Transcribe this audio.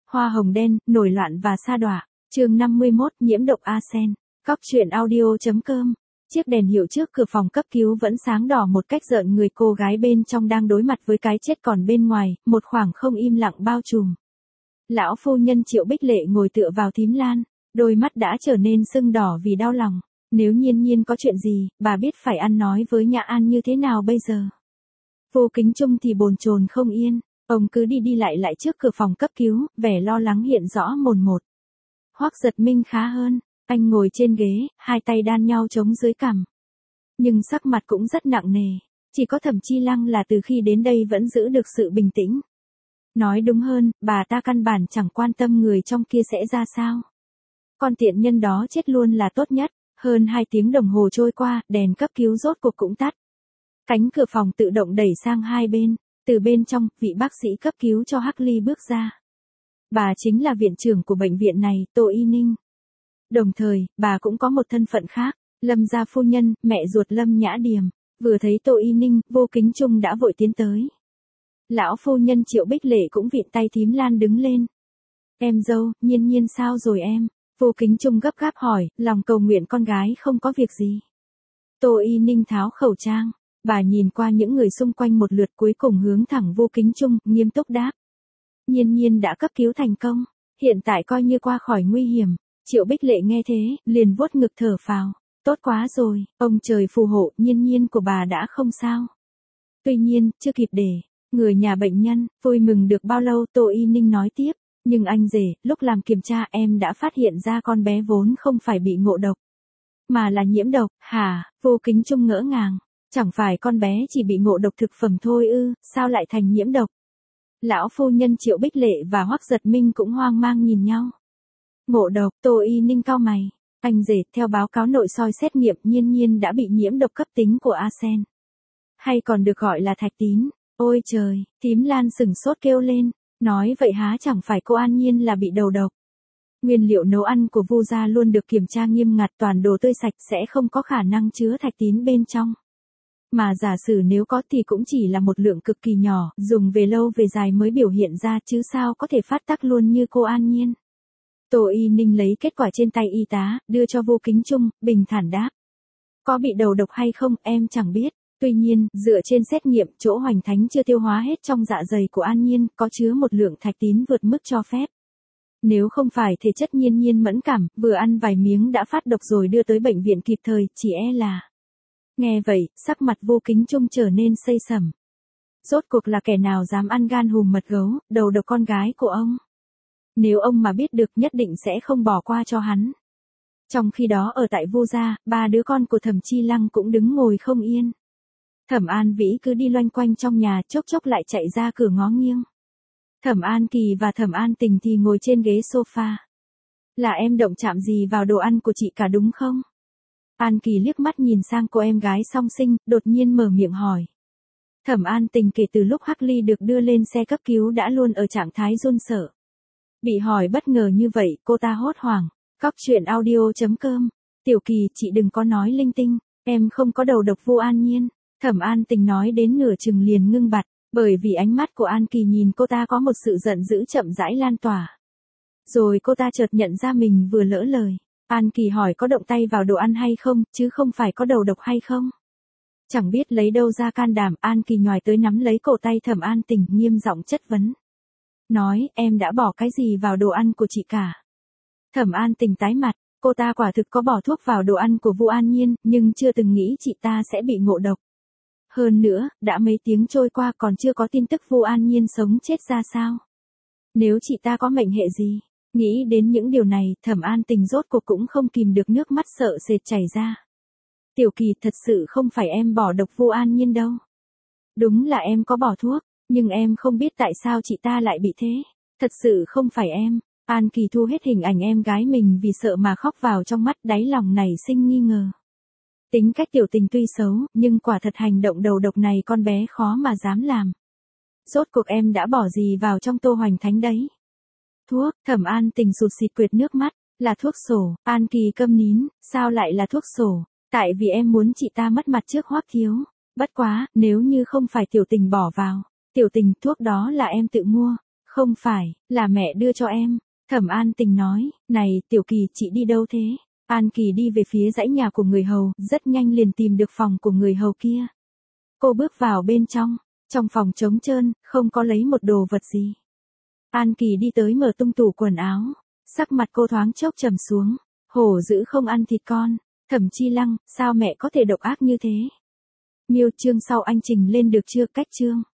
Hoa hồng đen, nổi loạn và sa đọa. Chương 51, nhiễm độc arsen. Cóc truyện audio.com. Chiếc đèn hiệu trước cửa phòng cấp cứu vẫn sáng đỏ một cách rợn người, cô gái bên trong đang đối mặt với cái chết, còn bên ngoài, một khoảng không im lặng bao trùm. Lão phu nhân Triệu Bích Lệ ngồi tựa vào thím lan, đôi mắt đã trở nên sưng đỏ vì đau lòng. Nếu Nhiên Nhiên có chuyện gì, bà biết phải ăn nói với Nhã An như thế nào bây giờ. Vô Kính Trung thì bồn chồn không yên, ông cứ đi đi lại lại trước cửa phòng cấp cứu, vẻ lo lắng hiện rõ mồn một. Hoắc Giật Minh khá hơn, anh ngồi trên ghế, hai tay đan nhau chống dưới cằm. Nhưng sắc mặt cũng rất nặng nề, chỉ có Thẩm Chi Lăng là từ khi đến đây vẫn giữ được sự bình tĩnh. Nói đúng hơn, bà ta căn bản chẳng quan tâm người trong kia sẽ ra sao. Con tiện nhân đó chết luôn là tốt nhất. Hơn 2 tiếng đồng hồ trôi qua, đèn cấp cứu rốt cuộc cũng tắt. Cánh cửa phòng tự động đẩy sang hai bên, từ bên trong, vị bác sĩ cấp cứu cho Hắc Ly bước ra. Bà chính là viện trưởng của bệnh viện này, Tô Y Ninh. Đồng thời, bà cũng có một thân phận khác, Lâm gia phu nhân, mẹ ruột Lâm Nhã Điềm. Vừa thấy Tô Y Ninh, Vô Kính Trung đã vội tiến tới. Lão phu nhân Triệu Bích Lệ cũng vịn tay thím Lan đứng lên. Em dâu, Nhiên Nhiên sao rồi em? Vô Kính Trung gấp gáp hỏi, lòng cầu nguyện con gái không có việc gì. Tô Y Ninh tháo khẩu trang, bà nhìn qua những người xung quanh một lượt, cuối cùng hướng thẳng Vô Kính Trung, nghiêm túc đáp. Nhiên Nhiên đã cấp cứu thành công, hiện tại coi như qua khỏi nguy hiểm. Triệu Bích Lệ nghe thế, liền vuốt ngực thở phào. Tốt quá rồi, ông trời phù hộ, Nhiên Nhiên của bà đã không sao. Tuy nhiên, chưa kịp để người nhà bệnh nhân vui mừng được bao lâu, Tô Y Ninh nói tiếp. Nhưng anh rể, lúc làm kiểm tra em đã phát hiện ra con bé vốn không phải bị ngộ độc, mà là nhiễm độc. Hả? Vô Kính Trung ngỡ ngàng. Chẳng phải con bé chỉ bị ngộ độc thực phẩm thôi ư, sao lại thành nhiễm độc? Lão phu nhân Triệu Bích Lệ và Hoắc Giật Minh cũng hoang mang nhìn nhau. Ngộ độc? Tô Y Ninh cau mày. Anh rể, theo báo cáo nội soi xét nghiệm, Nhiên Nhiên đã bị nhiễm độc cấp tính của arsen, hay còn được gọi là thạch tín. Ôi trời, thím Lan sửng sốt kêu lên. Nói vậy há chẳng phải cô An Nhiên là bị đầu độc. Nguyên liệu nấu ăn của Vu gia luôn được kiểm tra nghiêm ngặt, toàn đồ tươi sạch, sẽ không có khả năng chứa thạch tín bên trong. Mà giả sử nếu có thì cũng chỉ là một lượng cực kỳ nhỏ, dùng về lâu về dài mới biểu hiện ra, chứ sao có thể phát tác luôn như cô An Nhiên. Tô Y Ninh lấy kết quả trên tay y tá, đưa cho Vô Kính Trung, bình thản đáp. Có bị đầu độc hay không, em chẳng biết. Tuy nhiên, dựa trên xét nghiệm, chỗ hoành thánh chưa tiêu hóa hết trong dạ dày của An Nhiên, có chứa một lượng thạch tín vượt mức cho phép. Nếu không phải thể chất Nhiên Nhiên mẫn cảm, vừa ăn vài miếng đã phát độc rồi đưa tới bệnh viện kịp thời, chỉ e là... Nghe vậy, sắc mặt Vô Kính Trung trở nên xây sẩm. Rốt cuộc là kẻ nào dám ăn gan hùm mật gấu, đầu độc con gái của ông? Nếu ông mà biết được, nhất định sẽ không bỏ qua cho hắn. Trong khi đó ở tại Vu gia, 3 đứa con của Thẩm Chi Lăng cũng đứng ngồi không yên. Thẩm An Vĩ cứ đi loanh quanh trong nhà, chốc chốc lại chạy ra cửa ngó nghiêng. Thẩm An Kỳ và Thẩm An Tình thì ngồi trên ghế sofa. Là em động chạm gì vào đồ ăn của chị cả đúng không? An Kỳ liếc mắt nhìn sang cô em gái song sinh, đột nhiên mở miệng hỏi. Thẩm An Tình kể từ lúc Hắc Ly được đưa lên xe cấp cứu đã luôn ở trạng thái run sợ. Bị hỏi bất ngờ như vậy, cô ta hốt hoảng. Cóc truyện audio.com. Tiểu Kỳ, chị đừng có nói linh tinh, em không có đầu độc Vu An Nhiên. Thẩm An Tình nói đến nửa chừng liền ngưng bặt, bởi vì ánh mắt của An Kỳ nhìn cô ta có một sự giận dữ chậm rãi lan tỏa. Rồi cô ta chợt nhận ra mình vừa lỡ lời. An Kỳ hỏi có động tay vào đồ ăn hay không, chứ không phải có đầu độc hay không. Chẳng biết lấy đâu ra can đảm, An Kỳ nhoài tới nắm lấy cổ tay Thẩm An Tình, nghiêm giọng chất vấn. Nói, em đã bỏ cái gì vào đồ ăn của chị cả? Thẩm An Tình tái mặt, cô ta quả thực có bỏ thuốc vào đồ ăn của Vu An Nhiên, nhưng chưa từng nghĩ chị ta sẽ bị ngộ độc. Hơn nữa, đã mấy tiếng trôi qua còn chưa có tin tức Vu An Nhiên sống chết ra sao. Nếu chị ta có mệnh hệ gì? Nghĩ đến những điều này, Thẩm An Tình rốt cuộc cũng không kìm được nước mắt sợ sệt chảy ra. Tiểu Kỳ, thật sự không phải em bỏ độc Vu An Nhiên đâu. Đúng là em có bỏ thuốc, nhưng em không biết tại sao chị ta lại bị thế. Thật sự không phải em. An Kỳ thu hết hình ảnh em gái mình vì sợ mà khóc vào trong mắt, đáy lòng nảy sinh nghi ngờ. Tính cách Tiểu Tình tuy xấu, nhưng quả thật hành động đầu độc này con bé khó mà dám làm. Rốt cuộc em đã bỏ gì vào trong tô hoành thánh đấy? Thuốc. Thẩm An Tình sụt sịt quệt nước mắt. Là thuốc sổ. An Kỳ câm nín. Sao lại là thuốc sổ? Tại vì em muốn chị ta mất mặt trước Hoắc Thiếu. Bất quá, nếu như không phải Tiểu Tình bỏ vào. Tiểu Tình, thuốc đó là em tự mua. Không phải, là mẹ đưa cho em. Thẩm An Tình nói, này, Tiểu Kỳ chị đi đâu thế? An Kỳ đi về phía dãy nhà của người hầu, rất nhanh liền tìm được phòng của người hầu kia. Cô bước vào bên trong phòng trống trơn, không có lấy một đồ vật gì. An Kỳ đi tới mở tung tủ quần áo, sắc mặt cô thoáng chốc trầm xuống, hổ dữ không ăn thịt con, Thẩm Chi Lăng, sao mẹ có thể độc ác như thế? Miêu chương sau anh trình lên được chưa? Cách chương